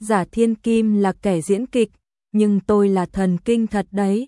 Giả Thiên Kim là kẻ diễn kịch, nhưng tôi là thần kinh thật đấy.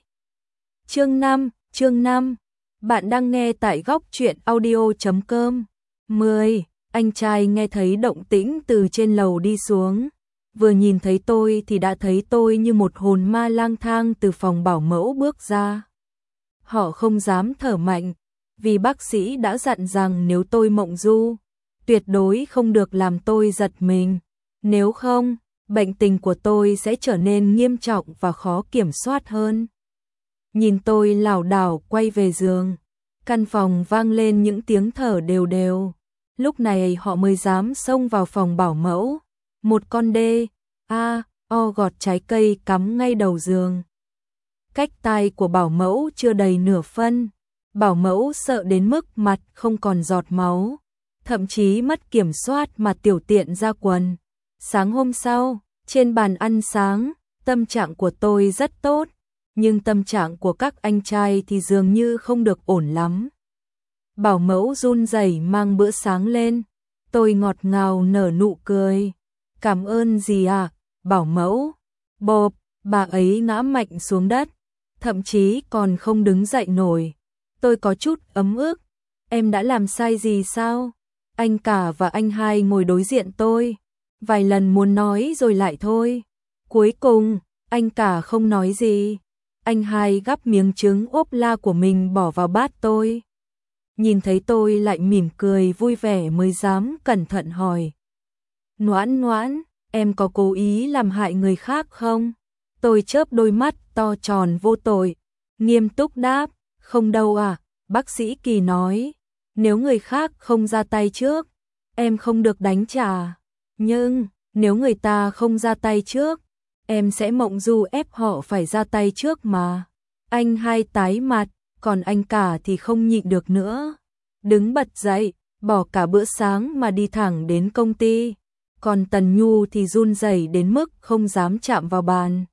Chương 5, bạn đang nghe tại góc truyện audio.com. 10. Anh trai nghe thấy động tĩnh từ trên lầu đi xuống. Vừa nhìn thấy tôi thì đã thấy tôi như một hồn ma lang thang từ phòng bảo mẫu bước ra. Họ không dám thở mạnh, vì bác sĩ đã dặn rằng nếu tôi mộng du, tuyệt đối không được làm tôi giật mình. Nếu không, bệnh tình của tôi sẽ trở nên nghiêm trọng và khó kiểm soát hơn. Nhìn tôi lảo đảo quay về giường, căn phòng vang lên những tiếng thở đều đều. Lúc này họ mới dám xông vào phòng bảo mẫu. Một con o gọt trái cây cắm ngay đầu giường. Cách tai của bảo mẫu chưa đầy nửa phân. Bảo mẫu sợ đến mức mặt không còn giọt máu, thậm chí mất kiểm soát mà tiểu tiện ra quần. Sáng hôm sau, trên bàn ăn sáng, tâm trạng của tôi rất tốt, nhưng tâm trạng của các anh trai thì dường như không được ổn lắm. Bảo mẫu run rẩy mang bữa sáng lên, tôi ngọt ngào nở nụ cười. Cảm ơn gì à, bảo mẫu. Bộp, bà ấy ngã mạnh xuống đất, thậm chí còn không đứng dậy nổi. Tôi có chút ấm ức. Em đã làm sai gì sao? Anh cả và anh hai ngồi đối diện tôi, vài lần muốn nói rồi lại thôi. Cuối cùng, anh cả không nói gì. Anh hai gắp miếng trứng ốp la của mình bỏ vào bát tôi. Nhìn thấy tôi lại mỉm cười vui vẻ mới dám cẩn thận hỏi. Noãn Noãn, em có cố ý làm hại người khác không? Tôi chớp đôi mắt to tròn vô tội, nghiêm túc đáp, không đâu à. Bác sĩ Kỳ nói, nếu người khác không ra tay trước, em không được đánh trả. Nhưng, nếu người ta không ra tay trước, em sẽ mộng du ép họ phải ra tay trước mà. Anh hai tái mặt, còn anh cả thì không nhịn được nữa. Đứng bật dậy, bỏ cả bữa sáng mà đi thẳng đến công ty. Còn Tần Nhu thì run rẩy đến mức không dám chạm vào bàn.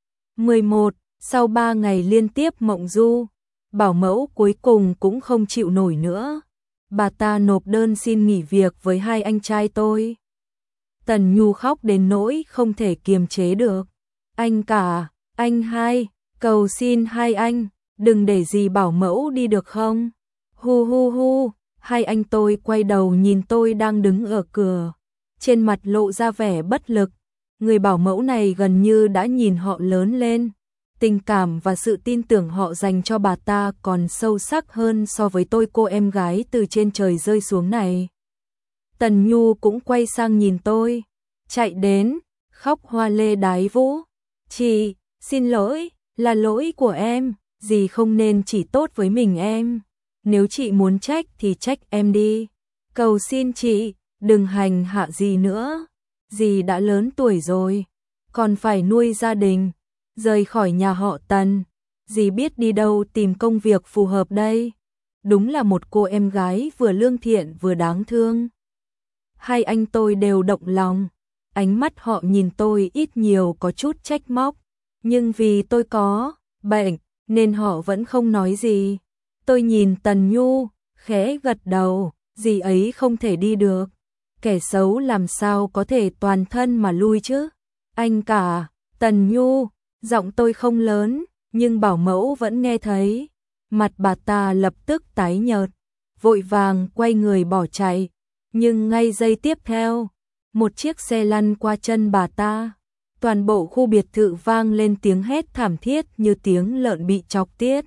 11. Sau 3 ngày liên tiếp mộng du, bảo mẫu cuối cùng cũng không chịu nổi nữa. Bà ta nộp đơn xin nghỉ việc với hai anh trai tôi. Tần Nhu khóc đến nỗi không thể kiềm chế được. Anh cả, anh hai, cầu xin hai anh, đừng để gì bảo mẫu đi được không? Hu hu hu, hai anh tôi quay đầu nhìn tôi đang đứng ở cửa, trên mặt lộ ra vẻ bất lực. Người bảo mẫu này gần như đã nhìn họ lớn lên. Tình cảm và sự tin tưởng họ dành cho bà ta còn sâu sắc hơn so với tôi cô em gái từ trên trời rơi xuống này. Tần Nhu cũng quay sang nhìn tôi, chạy đến, khóc hoa lê đái vũ. Chị, xin lỗi, là lỗi của em, dì không nên chỉ tốt với mình em. Nếu chị muốn trách thì trách em đi. Cầu xin chị, đừng hành hạ dì nữa. Dì đã lớn tuổi rồi, còn phải nuôi gia đình. Rời khỏi nhà họ Tần, dì biết đi đâu tìm công việc phù hợp đây. Đúng là một cô em gái vừa lương thiện vừa đáng thương. Hai anh tôi đều động lòng, ánh mắt họ nhìn tôi ít nhiều có chút trách móc, nhưng vì tôi có bệnh nên họ vẫn không nói gì. Tôi nhìn Tần Nhu, khẽ gật đầu, dì ấy không thể đi được. Kẻ xấu làm sao có thể toàn thân mà lui chứ? Anh cả, Tần Nhu, giọng tôi không lớn, nhưng bảo mẫu vẫn nghe thấy. Mặt bà ta lập tức tái nhợt, vội vàng quay người bỏ chạy. Nhưng ngay giây tiếp theo, một chiếc xe lăn qua chân bà ta. Toàn bộ khu biệt thự vang lên tiếng hét thảm thiết như tiếng lợn bị chọc tiết.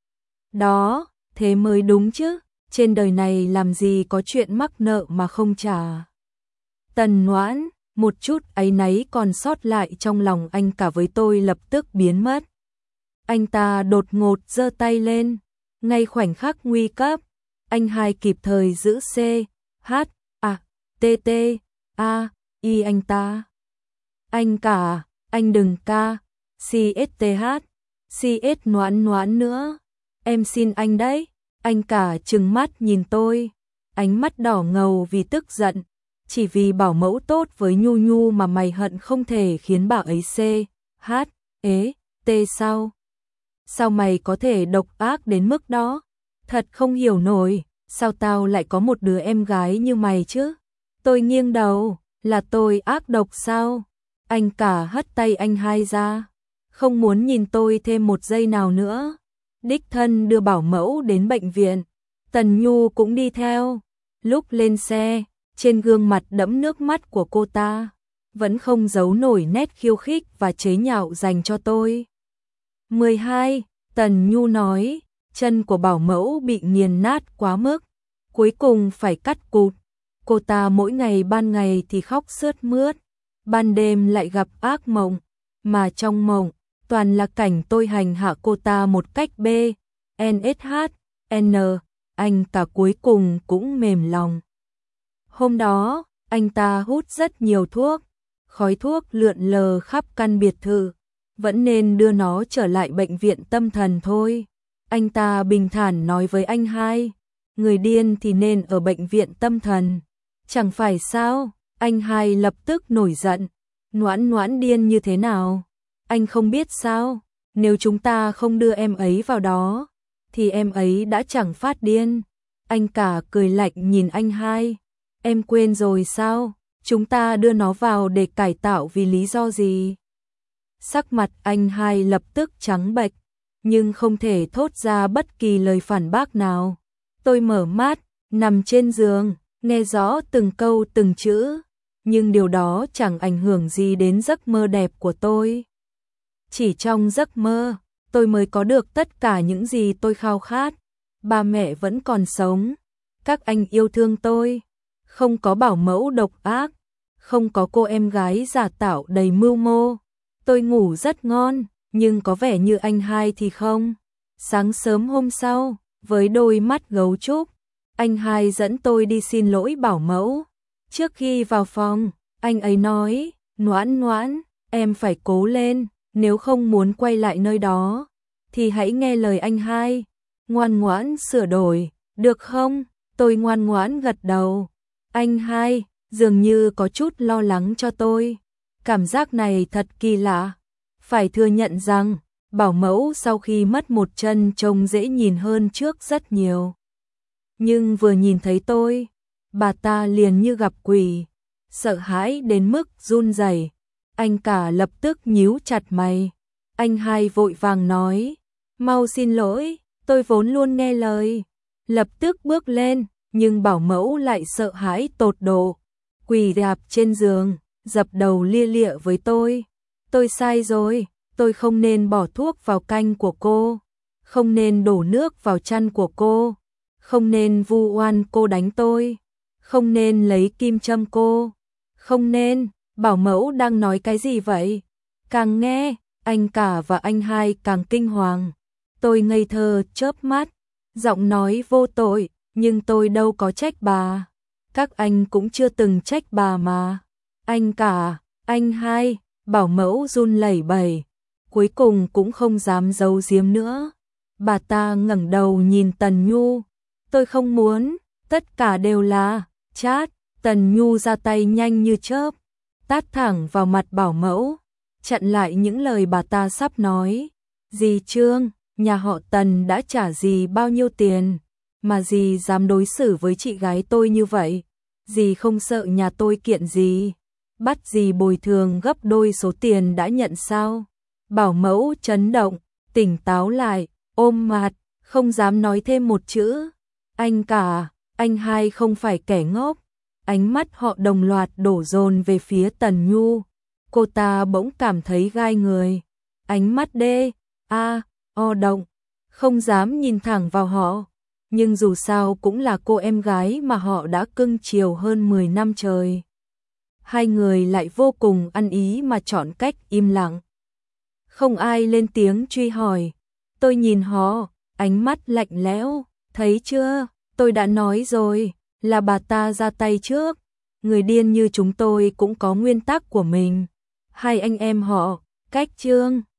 Đó, thế mới đúng chứ, trên đời này làm gì có chuyện mắc nợ mà không trả. Tần Noãn, một chút áy náy còn sót lại trong lòng anh cả với tôi lập tức biến mất. Anh ta đột ngột giơ tay lên, ngay khoảnh khắc nguy cấp, anh hai kịp thời giữ C-H-A-T-T-A-I anh ta. Anh cả, anh đừng ca, C-S-T-H, C-S Noãn Noãn nữa, em xin anh đấy. Anh cả trừng mắt nhìn tôi, ánh mắt đỏ ngầu vì tức giận. Chỉ vì bảo mẫu tốt với Nhu Nhu mà mày hận không thể khiến bà ấy C-H-E-T sao? Sao mày có thể độc ác đến mức đó? Thật không hiểu nổi, sao tao lại có một đứa em gái như mày chứ? Tôi nghiêng đầu, là tôi ác độc sao? Anh cả hất tay anh hai ra, không muốn nhìn tôi thêm một giây nào nữa. Đích thân đưa bảo mẫu đến bệnh viện, Tần Nhu cũng đi theo. Lúc lên xe, trên gương mặt đẫm nước mắt của cô ta vẫn không giấu nổi nét khiêu khích và chế nhạo dành cho tôi. 12. Tần Nhu nói, chân của bảo mẫu bị nghiền nát quá mức, cuối cùng phải cắt cụt. Cô ta mỗi ngày ban ngày thì khóc sướt mướt, ban đêm lại gặp ác mộng, mà trong mộng toàn là cảnh tôi hành hạ cô ta một cách n anh cả cuối cùng cũng mềm lòng. Hôm đó, anh ta hút rất nhiều thuốc, khói thuốc lượn lờ khắp căn biệt thự, vẫn nên đưa nó trở lại bệnh viện tâm thần thôi. Anh ta bình thản nói với anh hai, người điên thì nên ở bệnh viện tâm thần, chẳng phải sao? Anh hai lập tức nổi giận, Noãn Noãn điên như thế nào? Anh không biết sao? Nếu chúng ta không đưa em ấy vào đó, thì em ấy đã chẳng phát điên. Anh cả cười lạnh nhìn anh hai, em quên rồi sao? Chúng ta đưa nó vào để cải tạo vì lý do gì? Sắc mặt anh hai lập tức trắng bệch, nhưng không thể thốt ra bất kỳ lời phản bác nào. Tôi mở mắt, nằm trên giường, nghe rõ từng câu từng chữ, nhưng điều đó chẳng ảnh hưởng gì đến giấc mơ đẹp của tôi. Chỉ trong giấc mơ, tôi mới có được tất cả những gì tôi khao khát. Ba mẹ vẫn còn sống, các anh yêu thương tôi, không có bảo mẫu độc ác, không có cô em gái giả tạo đầy mưu mô. Tôi ngủ rất ngon, nhưng có vẻ như anh hai thì không. Sáng sớm hôm sau, với đôi mắt gấu trúc, anh hai dẫn tôi đi xin lỗi bảo mẫu. Trước khi vào phòng, anh ấy nói, Noãn Noãn, em phải cố lên, nếu không muốn quay lại nơi đó, thì hãy nghe lời anh hai, ngoan ngoãn sửa đổi, được không? Tôi ngoan ngoãn gật đầu. Anh hai dường như có chút lo lắng cho tôi. Cảm giác này thật kỳ lạ. Phải thừa nhận rằng, bảo mẫu sau khi mất một chân trông dễ nhìn hơn trước rất nhiều. Nhưng vừa nhìn thấy tôi, bà ta liền như gặp quỷ, sợ hãi đến mức run rẩy. Anh cả lập tức nhíu chặt mày. Anh hai vội vàng nói, mau xin lỗi, tôi vốn luôn nghe lời. Lập tức bước lên, nhưng bảo mẫu lại sợ hãi tột độ, quỳ rạp trên giường, dập đầu lia lịa với tôi. Tôi sai rồi, tôi không nên bỏ thuốc vào canh của cô, không nên đổ nước vào chăn của cô, không nên vu oan cô đánh tôi, không nên lấy kim châm cô, không nên. Bảo mẫu đang nói cái gì vậy? Càng nghe, anh cả và anh hai càng kinh hoàng. Tôi ngây thơ chớp mắt, giọng nói vô tội, nhưng tôi đâu có trách bà. Các anh cũng chưa từng trách bà mà. Anh cả, anh hai, bảo mẫu run lẩy bẩy, cuối cùng cũng không dám giấu giếm nữa. Bà ta ngẩng đầu nhìn Tần Nhu. Tôi không muốn, tất cả đều là chát. Tần Nhu ra tay nhanh như chớp, tát thẳng vào mặt bảo mẫu, chặn lại những lời bà ta sắp nói. Dì Trương, nhà họ Tần đã trả dì bao nhiêu tiền, mà dì dám đối xử với chị gái tôi như vậy? Dì không sợ nhà tôi kiện dì, bắt dì bồi thường gấp đôi số tiền đã nhận sao? Bảo mẫu chấn động, tỉnh táo lại, ôm mặt, không dám nói thêm một chữ. Anh cả, anh hai không phải kẻ ngốc. Ánh mắt họ đồng loạt đổ dồn về phía Tần Nhu. Cô ta bỗng cảm thấy gai người. Ánh mắt động, không dám nhìn thẳng vào họ. Nhưng dù sao cũng là cô em gái mà họ đã cưng chiều hơn 10 năm trời. Hai người lại vô cùng ăn ý mà chọn cách im lặng. Không ai lên tiếng truy hỏi. Tôi nhìn họ, ánh mắt lạnh lẽo. Thấy chưa, tôi đã nói rồi, là bà ta ra tay trước. Người điên như chúng tôi cũng có nguyên tắc của mình. Hai anh em họ, Cách Trương,